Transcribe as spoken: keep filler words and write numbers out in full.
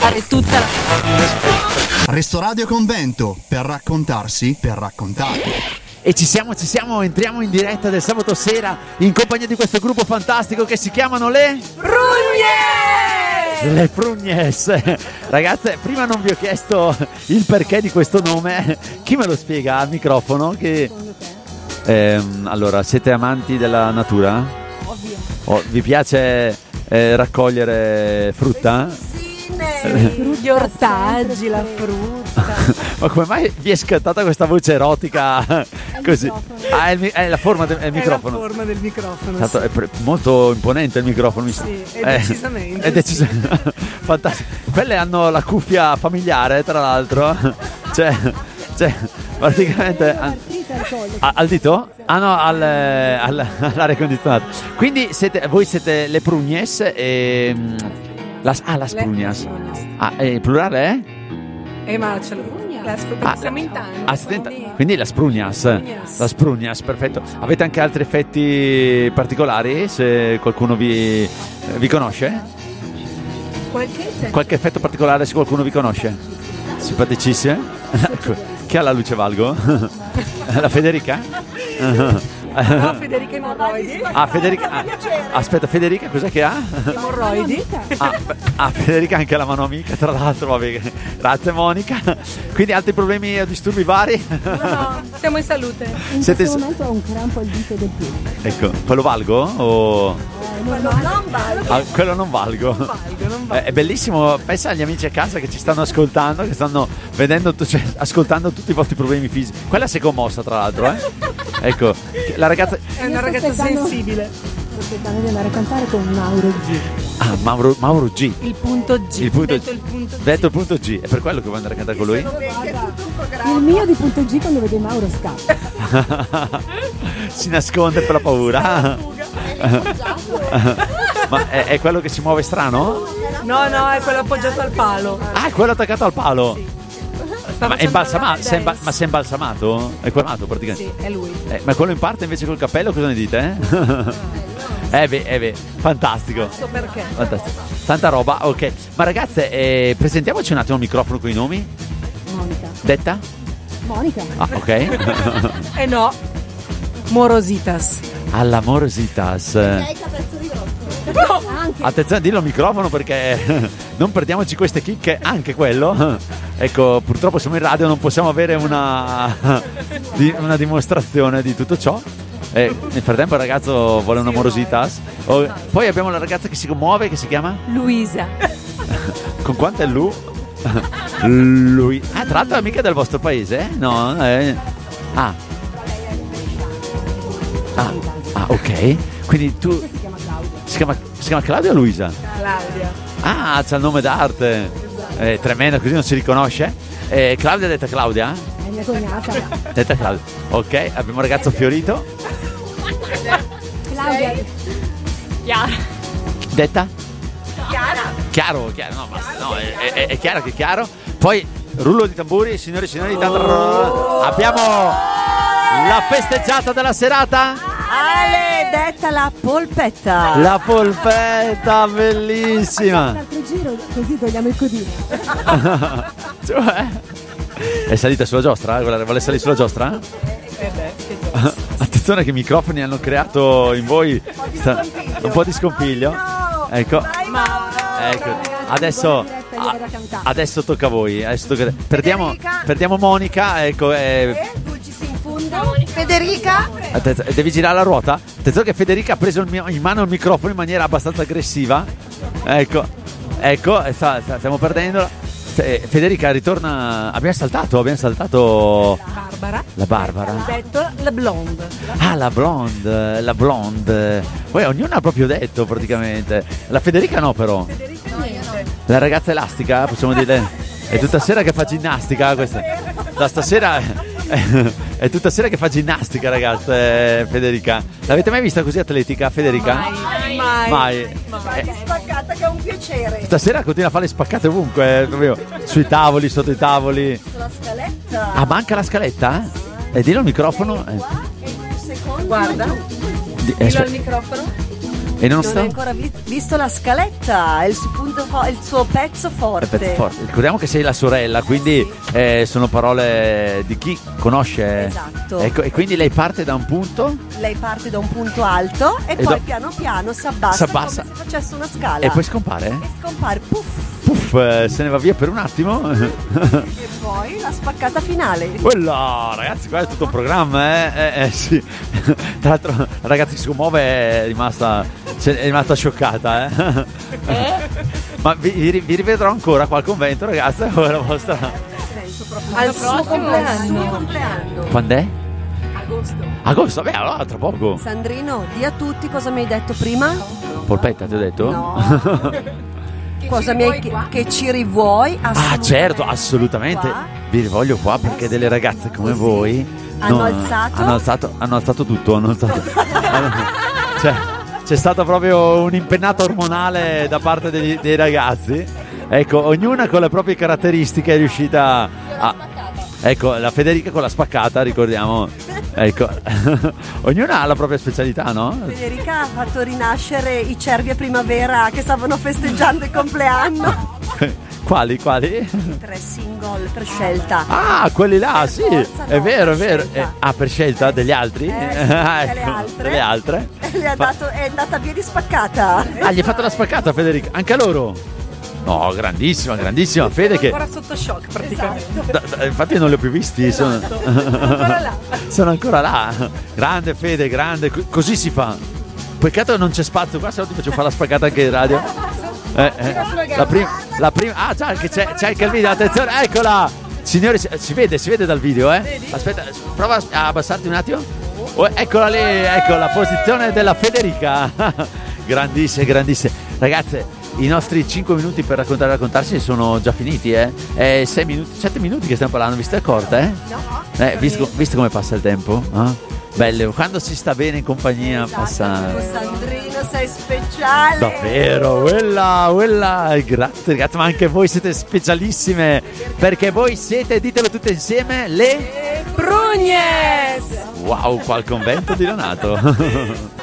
fare tutta la... Resto Radio Convento, per raccontarsi, per raccontare. E ci siamo, ci siamo, entriamo in diretta del sabato sera in compagnia di questo gruppo fantastico che si chiamano le Prugnes! Le Prugnes. Ragazze, prima non vi ho chiesto il perché di questo nome. Chi me lo spiega al microfono? Che ehm, allora, siete amanti della natura? Ovvio. Oh, vi piace eh, raccogliere frutta? Gli ortaggi, la frutta. Ma come mai vi è scattata questa voce erotica così? Ah, è, il, è la forma del è microfono. È la forma del microfono. Tanto, sì. È pre- molto imponente il microfono. Mi Sì, è è decisamente. È decisamente. Fantastico. Quelle hanno la cuffia familiare, tra l'altro. Cioè, cioè praticamente. A, al dito? Ah no, al, al, all'aria condizionata. Quindi siete, voi siete le Prugnes e. Las, ah, las Prugnas. Ah, il plurale è? Eh, ma ce l'ho. La sp- Ah, siamo in tanti. ah, siete in ta- quindi las Prugnas. Las Prugnas, perfetto. Avete anche altri effetti particolari? Se qualcuno vi, vi conosce? Qualche Qualche effetto particolare se qualcuno vi conosce? Simpaticissime? Chi ha la luce valgo? La Federica? No, Federica emorroidi. Ah, Federica. Ah, aspetta, Federica cos'è che ha? Emorroidi. Ah, ah, Federica ha anche la mano amica, tra l'altro, vabbè. Grazie Monica. Quindi altri problemi o disturbi vari? No, siamo in salute. In Siete... questo momento ho un crampo al dito del piede. Ecco, quello valgo? O... Quello non valgo. Ah, quello non valgo. Non valgo, non valgo. Eh, È bellissimo, pensa agli amici a casa che ci stanno ascoltando, che stanno vedendo, tu- cioè, ascoltando tutti i vostri problemi fisici. Quella si è commossa, tra l'altro, eh? Ecco, la ragazza. È una ragazza aspettando- sensibile. Sto aspettando di andare a cantare con Mauro G. Ah, Mauro, Mauro G. Il punto G. Il punto Detto il punto G. Detto il punto G. È per quello che vuoi andare a cantare con lui? Il mio di punto G quando vede Mauro scappa. Si nasconde per la paura. Ma è, è quello che si muove strano? No, no, è quello appoggiato al palo. Ah, è quello attaccato al palo. Sta Ma è facendo imbalsamato? la sei imba- dance. ma sei imbalsamato? È quemato praticamente? Sì, è lui. Eh, ma quello in parte invece col cappello cosa ne dite? Eh, eh beh, eh beh, fantastico. Non so perché. Fantastico. Tanta roba, ok. Ma ragazze, eh, presentiamoci un attimo il microfono con i nomi. Monica. Detta? Monica. Ah, ok. Eh no. Morositas. Alla Morositas. Anche. Attenzione, dillo al microfono perché non perdiamoci queste chicche, anche quello. Ecco, purtroppo siamo in radio, non possiamo avere una, di- una dimostrazione di tutto ciò. Eh, nel frattempo il ragazzo vuole una Morositas. Oh, poi abbiamo la ragazza che si commuove, che si chiama? Luisa. Con quanto è Lu? Lui. Ah, tra l'altro è mica del vostro paese, eh? No, eh. Ah. Ah, ah, ok. Quindi tu... Si chiama Claudia. Si chiama, si chiama Claudia o Luisa? Claudia. Ah, c'ha il nome d'arte. Eh, tremendo, così non si riconosce. Eh, Claudia detta Claudia? È mia cognata. Detta Claudia. Ok, abbiamo un ragazzo fiorito. Claudia. Chiara. Detta? Chiara. Chiaro, chiaro. No, basta. No, è, è, è chiaro che è chiaro. Poi, rullo di tamburi, signori e signori. Oh. Abbiamo la festeggiata della serata. Ale, detta la polpetta. La polpetta, bellissima. Un altro giro così togliamo il codino. Cioè, è salita sulla giostra? Vuole vuole salire sulla giostra? Eh beh, che giusto. Attenzione che i microfoni hanno creato in voi sta- un po' di scompiglio. Ecco, ecco. Adesso, a- adesso tocca a voi. Adesso tocca- Perdiamo, perdiamo Monica. Ecco, eh, Federica. Attenzione, devi girare la ruota. Attenzione che Federica ha preso il mio- in mano il microfono in maniera abbastanza aggressiva. Ecco, ecco, e sta- sta- stiamo perdendo. Eh, Federica ritorna. Abbiamo saltato, abbiamo saltato Barbara. la Barbara. Ha detto la blonde. Ah, la blonde, la blonde. Poi ognuno ha proprio detto praticamente. La Federica no, però. La ragazza elastica, possiamo dire. È tutta sera che fa ginnastica questa. Da stasera è, è tutta sera che fa ginnastica, ragazze, Federica. L'avete mai vista così atletica, Federica? Mai. Mai. Mai. Mai. Eh, Spaccata che è un piacere. stasera continua a fare le spaccate ovunque, eh, proprio sui tavoli, sotto i tavoli. La scaletta. Ah, manca la scaletta? Eh? E dillo al microfono. Eh. Un secondo. Guarda. Di- eh, Dillo aspe- al microfono. E non, Non sta... hai ancora vi- visto la scaletta, è il suo, punto fo- il suo pezzo forte. È pezzo forte. Ricordiamo che sei la sorella, quindi eh, sono parole di chi conosce. Esatto. Ecco, e quindi lei parte da un punto Lei parte da un punto alto e, E poi do- piano piano si abbassa, S'abbassa. come se facesse una scala. e poi scompare. E scompare, puff, Puff, eh, se ne va via per un attimo. e poi la spaccata finale. Quella, ragazzi, qua è tutto un programma, eh? Eh, eh, sì. Tra l'altro, la ragazza che si commuove è rimasta, è rimasta scioccata, eh? Ma vi, vi, vi rivedrò ancora qua al convento, ragazza, o è la vostra? Penso proprio Al al suo suo compleanno. compleanno. compleanno. Quando è? Agosto. Agosto, beh, allora tra poco. Sandrino, di a tutti cosa mi hai detto prima? Polpetta, ti ho detto? No. Cosa mi hai che, che ci rivuoi? Ah, certo, assolutamente. Qua. Vi rivoglio qua perché delle ragazze come voi Hanno alzato? hanno alzato, hanno alzato tutto, hanno alzato. Cioè, c'è stata proprio un'impennata ormonale da parte degli- dei ragazzi. Ecco, ognuna con le proprie caratteristiche è riuscita a. Ecco, la Federica con la spaccata, ricordiamo. Ecco, ognuna ha la propria specialità, no? Federica ha fatto rinascere i cervi a primavera che stavano festeggiando il compleanno. Quali, quali? Tre single per scelta. Ah, quelli là, sì, forza, è no, vero, è per vero. scelta. Eh, ah, per scelta degli altri? Eh, sì, Ah, delle ecco, altre. delle altre. E le ha dato, è andata via di spaccata. Ah, gli hai fatto la spaccata, Federica? Anche a loro? No, grandissima, grandissima Fede che... Ancora sotto shock praticamente. da- da- infatti non li ho più visti, sono... Ancora là. sono ancora là. Grande Fede, grande, co- così si fa. Peccato che non c'è spazio qua, se no ti faccio fare la spaccata anche in radio. Eh, eh, la prima, la prima, ah già, che c'è, c'è anche il video, attenzione, eccola. Signori, si, si vede, si vede dal video, eh. Aspetta, prova a abbassarti un attimo. Oh, eccola lì, ecco la posizione della Federica. Grandissime, grandissime. Ragazze, i nostri cinque minuti per raccontare e raccontarsi sono già finiti, eh? È sei minuti, sette minuti che stiamo parlando, vi siete accorte, eh? No. Eh, visto, visto come passa il tempo? Eh? Bello, quando si sta bene in compagnia passa... Sandrino, sei speciale. Davvero, quella, quella, grazie ragazzi, ma anche voi siete specialissime, perché voi siete, ditelo tutte insieme, le... Prugnes! Wow, qua al convento di Donato.